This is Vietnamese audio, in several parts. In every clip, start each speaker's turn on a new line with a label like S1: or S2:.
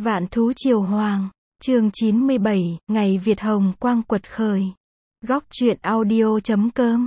S1: Vạn thú triều hoàng, chương 97, ngày Việt Hồng Quang quật khởi. Góc truyện audio.com.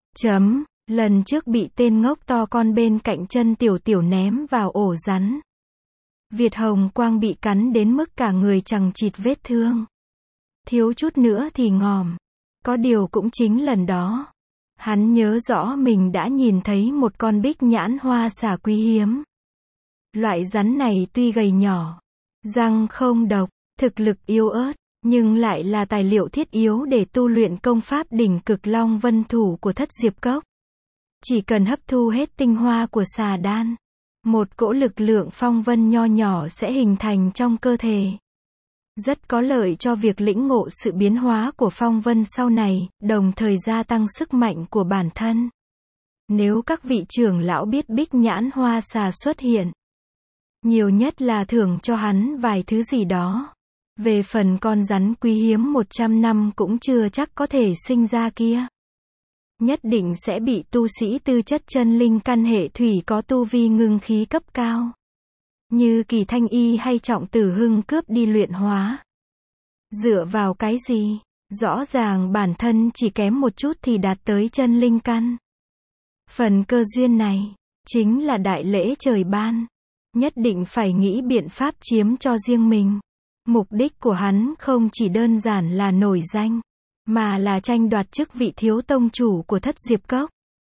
S1: Lần trước bị tên ngốc to con bên cạnh chân tiểu tiểu ném vào ổ rắn. Việt Hồng Quang bị cắn đến mức cả người chằng chịt vết thương. Thiếu chút nữa thì ngòm. Có điều cũng chính lần đó, hắn nhớ rõ mình đã nhìn thấy một con bích nhãn hoa xà quý hiếm. Loại rắn này tuy gầy nhỏ, răng không độc, thực lực yếu ớt, nhưng lại là tài liệu thiết yếu để tu luyện công pháp đỉnh cực long vân thủ của Thất Diệp Cốc. Chỉ cần hấp thu hết tinh hoa của xà đan, một cỗ lực lượng phong vân nho nhỏ sẽ hình thành trong cơ thể. Rất có lợi cho việc lĩnh ngộ sự biến hóa của phong vân sau này, đồng thời gia tăng sức mạnh của bản thân. Nếu các vị trưởng lão biết bích nhãn hoa xà xuất hiện, nhiều nhất là thưởng cho hắn vài thứ gì đó. Về phần con rắn quý hiếm 100 năm cũng chưa chắc có thể sinh ra kia, nhất định sẽ bị tu sĩ tư chất chân linh căn hệ thủy có tu vi ngưng khí cấp cao, như Kỳ Thanh Y hay Trọng Tử Hưng cướp đi luyện hóa. Dựa vào cái gì? Rõ ràng bản thân chỉ kém một chút thì đạt tới chân linh căn. Phần cơ duyên này, chính là đại lễ trời ban. Nhất định phải nghĩ biện pháp chiếm cho riêng mình. Mục đích của hắn không chỉ đơn giản là nổi danh, mà là tranh đoạt chức vị thiếu tông chủ của Thất Diệp Cốc.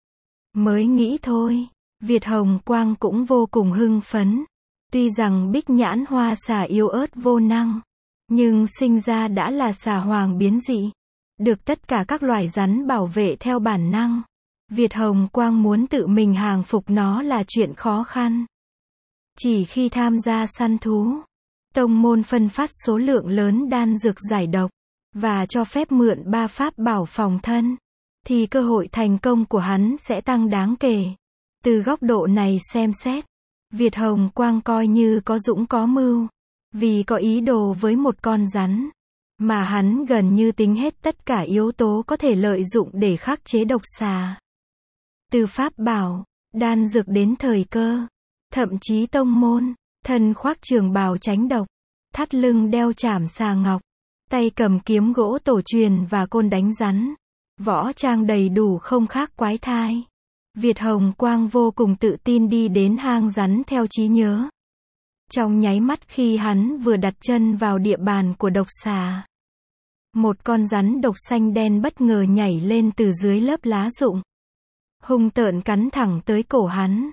S1: Mới nghĩ thôi, Việt Hồng Quang cũng vô cùng hưng phấn. Tuy rằng bích nhãn hoa xà yếu ớt vô năng, nhưng sinh ra đã là xà hoàng biến dị, được tất cả các loài rắn bảo vệ theo bản năng. Việt Hồng Quang muốn tự mình hàng phục nó là chuyện khó khăn. Chỉ khi tham gia săn thú, tông môn phân phát số lượng lớn đan dược giải độc, và cho phép mượn 3 pháp bảo phòng thân, thì cơ hội thành công của hắn sẽ tăng đáng kể. Từ góc độ này xem xét, Việt Hồng Quang coi như có dũng có mưu, vì có ý đồ với một con rắn, mà hắn gần như tính hết tất cả yếu tố có thể lợi dụng để khắc chế độc xà. Từ pháp bảo, đan dược đến thời cơ, thậm chí tông môn, thân khoác trường bào tránh độc, thắt lưng đeo trảm xà ngọc, tay cầm kiếm gỗ tổ truyền và côn đánh rắn, võ trang đầy đủ không khác quái thai. Việt Hồng Quang vô cùng tự tin đi đến hang rắn theo trí nhớ. Trong nháy mắt khi hắn vừa đặt chân vào địa bàn của độc xà, một con rắn độc xanh đen bất ngờ nhảy lên từ dưới lớp lá rụng, hung tợn cắn thẳng tới cổ hắn.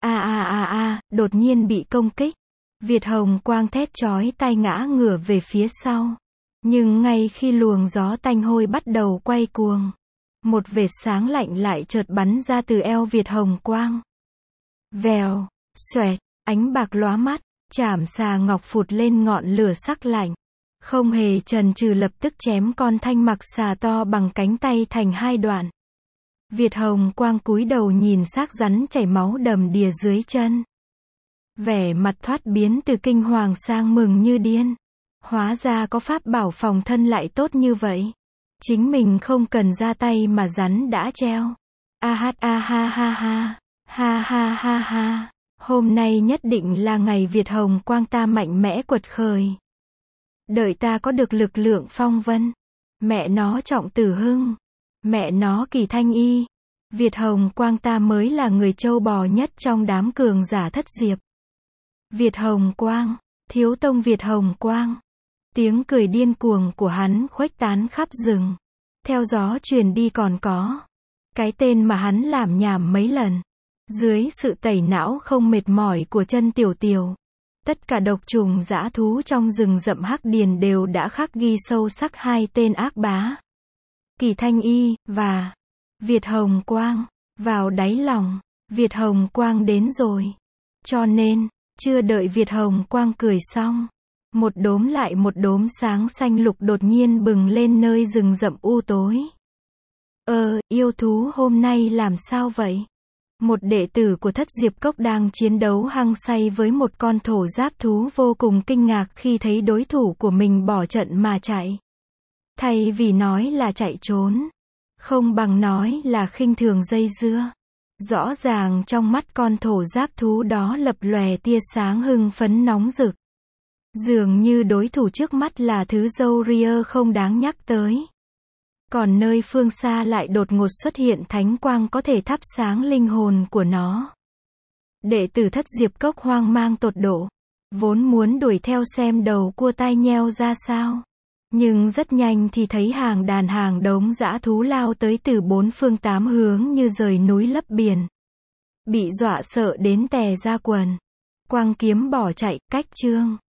S1: Đột nhiên bị công kích. Việt Hồng Quang thét chói tai ngã ngửa về phía sau. Nhưng ngay khi luồng gió tanh hôi bắt đầu quay cuồng, một vệt sáng lạnh lại chợt bắn ra từ eo Việt Hồng Quang. Vèo, xoẹt, ánh bạc lóa mắt, trảm xà ngọc phụt lên ngọn lửa sắc lạnh. Không hề chần chừ lập tức chém con thanh mặc xà to bằng cánh tay thành 2 đoạn. Việt Hồng Quang cúi đầu nhìn xác rắn chảy máu đầm đìa dưới chân. Vẻ mặt thoát biến từ kinh hoàng sang mừng như điên. Hóa ra có pháp bảo phòng thân lại tốt như vậy. Chính mình không cần ra tay mà rắn đã treo. Hôm nay nhất định là ngày Việt Hồng Quang ta mạnh mẽ quật khởi. Đợi ta có được lực lượng phong vân. Mẹ nó Trọng Tử Hưng. Mẹ nó Kỳ Thanh Y. Việt Hồng Quang ta mới là người trâu bò nhất trong đám cường giả Thất Diệp. Việt Hồng Quang, thiếu tông Việt Hồng Quang. Tiếng cười điên cuồng của hắn khuếch tán khắp rừng. Theo gió truyền đi còn có cái tên mà hắn làm nhảm mấy lần. Dưới sự tẩy não không mệt mỏi của chân tiểu tiểu, tất cả độc trùng dã thú trong rừng rậm Hắc Điền đều đã khắc ghi sâu sắc 2 tên ác bá. Kỳ Thanh Y, và Việt Hồng Quang, vào đáy lòng, Việt Hồng Quang đến rồi. Cho nên, chưa đợi Việt Hồng Quang cười xong, một đốm lại một đốm sáng xanh lục đột nhiên bừng lên nơi rừng rậm u tối. Yêu thú hôm nay làm sao vậy? Một đệ tử của Thất Diệp Cốc đang chiến đấu hăng say với một con thổ giáp thú vô cùng kinh ngạc khi thấy đối thủ của mình bỏ trận mà chạy. Thay vì nói là chạy trốn, không bằng nói là khinh thường dây dưa. Rõ ràng trong mắt con thổ giáp thú đó lập lòe tia sáng hưng phấn nóng rực. Dường như đối thủ trước mắt là thứ râu ria không đáng nhắc tới. Còn nơi phương xa lại đột ngột xuất hiện thánh quang có thể thắp sáng linh hồn của nó. Đệ tử Thất Diệp Cốc hoang mang tột độ. Vốn muốn đuổi theo xem đầu cua tai nheo ra sao. Nhưng rất nhanh thì thấy hàng đàn hàng đống dã thú lao tới từ bốn phương tám hướng như rời núi lấp biển. Bị dọa sợ đến tè ra quần. Quang kiếm bỏ chạy, cách chương.